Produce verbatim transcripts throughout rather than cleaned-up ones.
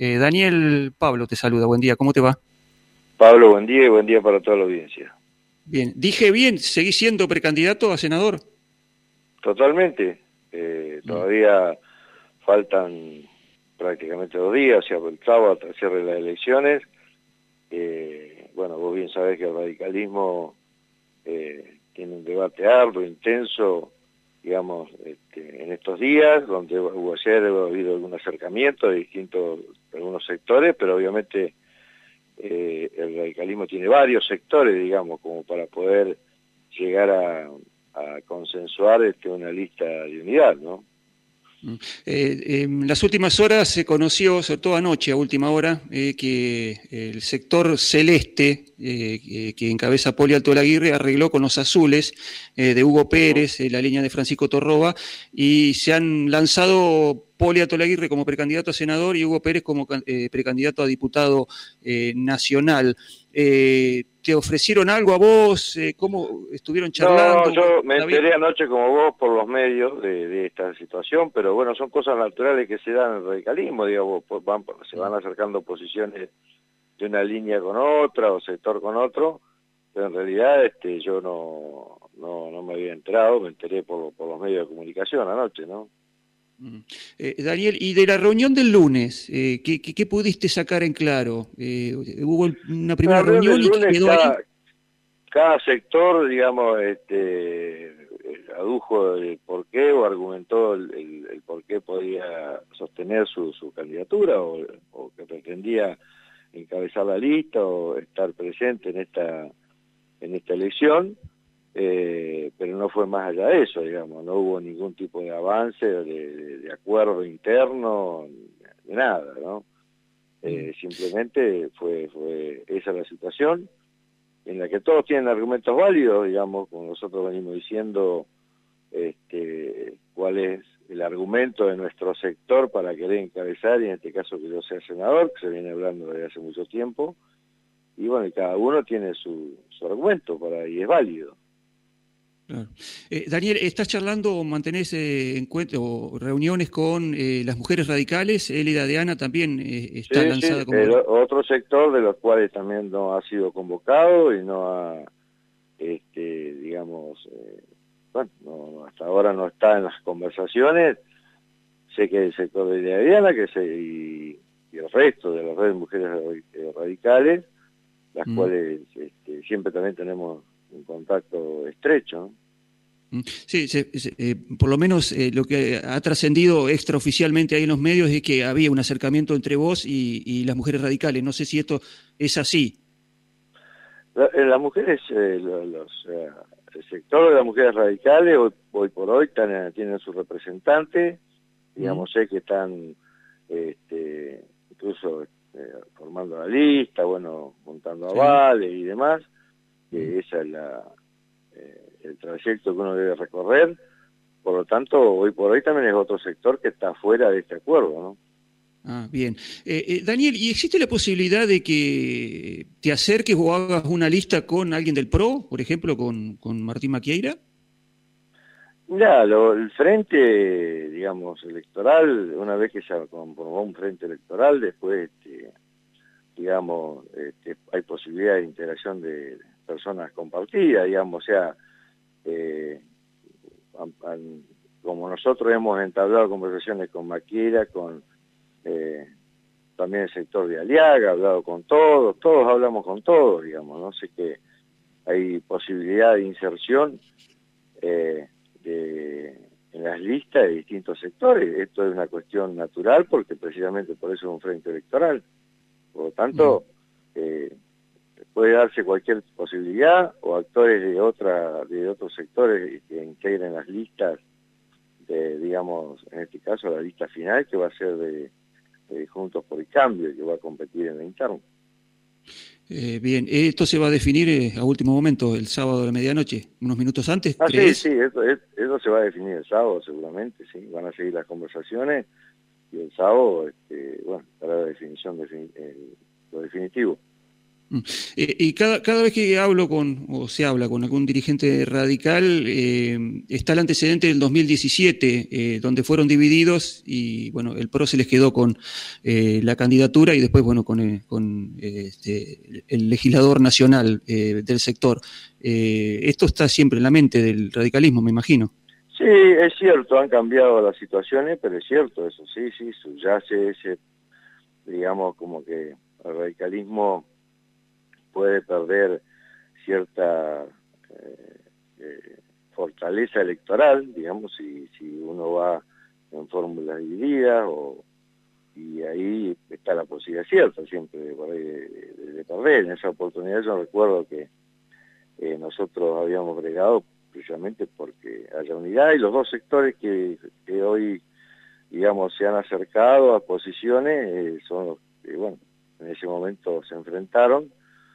Eh, Daniel, Pablo te saluda, buen día, ¿cómo te va? Pablo, buen día y buen día para toda la audiencia. Bien, dije bien, ¿seguís siendo precandidato a senador? Totalmente. Eh, Mm. todavía faltan prácticamente dos días, o sea, el sábado hasta el cierre de las elecciones. Eh, bueno, vos bien sabés que el radicalismo eh, tiene un debate arduo, intenso, digamos, este, en estos días, donde hubo ayer ha habido algún acercamiento de distintos, de algunos sectores, pero obviamente eh, el radicalismo tiene varios sectores, digamos, como para poder llegar a, a consensuar este, una lista de unidad, ¿no? Eh, en las últimas horas se conoció, sobre todo anoche a última hora, eh, que el sector celeste eh, que, que encabeza Poli Alto Laguirre arregló con los azules eh, de Hugo Uh-huh. Pérez, eh, la línea de Francisco Torroba, y se han lanzado Poli Alto Laguirre como precandidato a senador y Hugo Pérez como eh, precandidato a diputado eh, nacional. Eh, ¿Te ofrecieron algo a vos? Eh, ¿Cómo estuvieron No, charlando? yo me ¿Está bien? enteré anoche como vos por los medios de, de esta situación, pero bueno, son cosas naturales que se dan en el radicalismo, digamos, pues van, se van acercando posiciones de una línea con otra o sector con otro, pero en realidad este, yo no, no, no me había enterado, me enteré por, por los medios de comunicación anoche, ¿no? Eh, Daniel, y de la reunión del lunes, eh, ¿qué, qué, qué pudiste sacar en claro? Eh, ¿Hubo una En la primera reunión reunión del y lunes quedó ahí? cada, cada sector, digamos, este, adujo el por qué o argumentó el, el, el por qué podía sostener su, su candidatura o, o que pretendía encabezar la lista o estar presente en esta, en esta elección, eh, pero no fue más allá de eso, digamos, no hubo ningún tipo de avance, de, de, de acuerdo interno, de nada, ¿no? Eh, simplemente fue, fue esa la situación en la que todos tienen argumentos válidos, digamos, como nosotros venimos diciendo, este, cuál es el argumento de nuestro sector para querer encabezar, y en este caso que yo sea senador, que se viene hablando desde hace mucho tiempo, y bueno, y cada uno tiene su, su argumento para, y es válido. Claro. Eh, Daniel, ¿estás charlando o mantenés eh, encuentros o reuniones con eh, las mujeres radicales? Elida de Ana también eh, está Sí, sí, lanzada como... el otro sector de los cuales también no ha sido convocado y no ha, este, digamos, eh, bueno, no, hasta ahora no está en las conversaciones. Sé que el sector de Elida de Ana que se, y, y el resto de las redes de mujeres radicales, las Mm. cuales este, siempre también tenemos un contacto estrecho, ¿no? Sí, se, se, eh, por lo menos eh, lo que ha trascendido extraoficialmente ahí en los medios es que había un acercamiento entre vos y, y las mujeres radicales. No sé si esto es así. La, eh, las mujeres, eh, los, los, eh, el sector de las mujeres radicales hoy, hoy por hoy están, tienen su representante, ¿Mm? digamos, sé que están este, incluso eh, formando la lista, bueno, montando Sí. avales y demás, Mm. que esa es la, eh, el trayecto que uno debe recorrer. Por lo tanto, hoy por hoy también es otro sector que está fuera de este acuerdo, ¿no? Ah, bien. Eh, eh, Daniel, ¿y existe la posibilidad de que te acerques o hagas una lista con alguien del P R O, por ejemplo, con, con Martín Maquieira? Mira, lo, el frente, digamos, electoral, una vez que se conformó un frente electoral, después, este, digamos, este, hay posibilidad de interacción de personas compartidas, digamos, o sea, eh, a, a, como nosotros hemos entablado conversaciones con Maquieira, con eh, también el sector de Aliaga, ha hablado con todos, todos hablamos con todos, digamos, no sé que hay posibilidad de inserción eh, de, en las listas de distintos sectores. Esto es una cuestión natural porque precisamente por eso es un frente electoral. Por lo Mm. tanto, eh, puede darse cualquier posibilidad o actores de otra de otros sectores que integren las listas de, digamos, en este caso la lista final que va a ser de, de Juntos por el Cambio y que va a competir en la interna. Eh, bien, esto se va a definir eh, a último momento, el sábado de la medianoche, unos minutos antes, Ah, sí, sí, ¿crees? eso, eso se va a definir el sábado seguramente, sí, van a seguir las conversaciones y el sábado, este, bueno, para la definición, defini eh, lo definitivo. Eh, y cada, cada vez que hablo con, o se habla con algún dirigente radical, eh, está el antecedente del dos mil diecisiete, eh, donde fueron divididos y, bueno, el P R O se les quedó con eh, la candidatura y después, bueno, con, eh, con eh, este, el legislador nacional eh, del sector. Eh, esto está siempre en la mente del radicalismo, me imagino. Sí, es cierto, han cambiado las situaciones, pero es cierto eso, sí, sí, subyace ese, digamos, como que el radicalismo puede perder cierta eh, eh, fortaleza electoral, digamos, si, si uno va en fórmulas divididas, o, y ahí está la posibilidad cierta siempre de, de, de, de perder. En esa oportunidad yo recuerdo que eh, nosotros habíamos bregado precisamente porque haya unidad, y los dos sectores que, que hoy, digamos, se han acercado a posiciones eh, son los que, bueno, en ese momento se enfrentaron,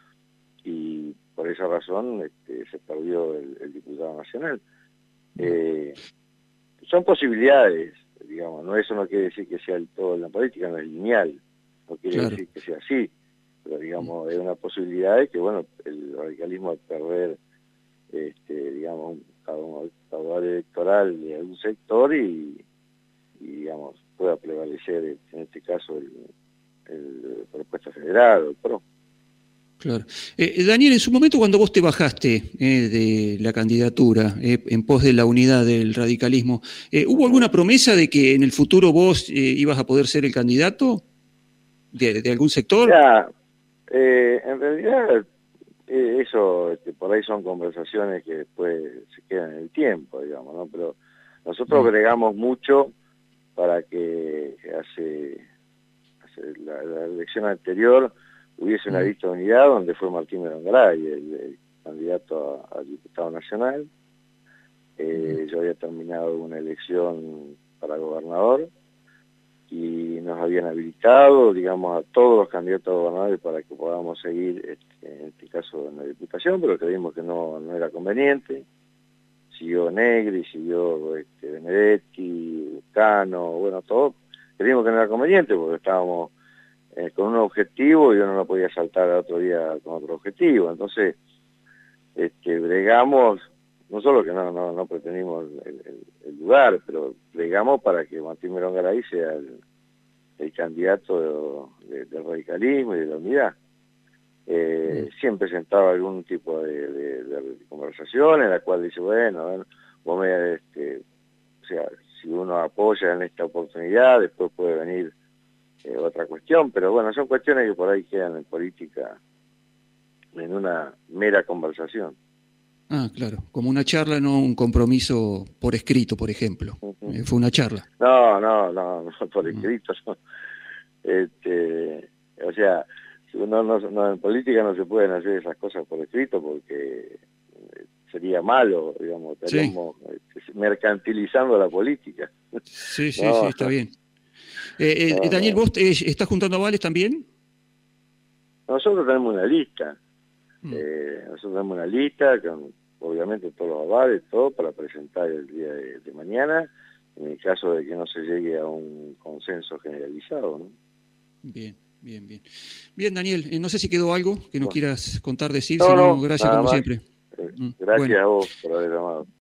y por esa razón este, se perdió el, el diputado nacional. Eh, son posibilidades, digamos, no, eso no quiere decir que sea el todo en la política, no es lineal, no quiere Claro. decir que sea así, pero digamos, es una posibilidad de que, bueno, el radicalismo al perder, este, digamos, un caudal electoral de algún sector y, y, digamos, pueda prevalecer, en este caso, el, el propuesta federal o el P R O. Claro. Eh, Daniel, en su momento cuando vos te bajaste eh, de la candidatura eh, en pos de la unidad del radicalismo, eh, ¿hubo alguna promesa de que en el futuro vos eh, ibas a poder ser el candidato de, de algún sector? Ya, eh, en realidad eh, eso este, por ahí son conversaciones que después se quedan en el tiempo, digamos, ¿no? Pero nosotros Mm. bregamos mucho para que hace, hace la, la elección anterior hubiese una Mm. lista de unidad donde fue Martín Berongaray, el, el candidato a, a diputado nacional. Eh, Mm. yo había terminado una elección para gobernador y nos habían habilitado, digamos, a todos los candidatos a gobernadores para que podamos seguir, este, en este caso, en la diputación, pero creímos que no, no era conveniente. Siguió Negri, siguió este, Benedetti, Cano, bueno, todo. Creímos que no era conveniente porque estábamos eh, con un objetivo y uno no podía saltar al otro día con otro objetivo. Entonces, este, bregamos, no solo que no, no, no pretendimos el, el, el lugar, pero bregamos para que Martín Berongaray sea el, el candidato de, de, del radicalismo y de la unidad. Eh, mm. Siempre sentaba algún tipo de, de, de conversación en la cual dice, bueno, bueno vos me, este, o sea, si uno apoya en esta oportunidad, después puede venir eh, otra cuestión, pero bueno, son cuestiones que por ahí quedan en política en una mera conversación. Ah, claro, como una charla, no un compromiso por escrito, por ejemplo. Uh-huh. Eh, fue una charla. No, no, no, no por escrito. Uh-huh. No. Este, o sea, no, no, no, en política no se pueden hacer esas cosas por escrito porque sería malo, digamos, estaríamos sí. mercantilizando la política. Sí, sí, no, sí, está bien. Eh, eh, no, Daniel, no. ¿vos eh, estás juntando avales también? Nosotros tenemos una lista. Mm. Eh, nosotros tenemos una lista con, obviamente, todos los avales, todo, para presentar el día de, de mañana, en el caso de que no se llegue a un consenso generalizado, ¿no? Bien. Bien, bien. Bien, Daniel, eh, no sé si quedó algo que nos bueno. quieras contar, decir, no, si no, no, gracias como más. siempre. Eh, gracias bueno. a vos por haber llamado.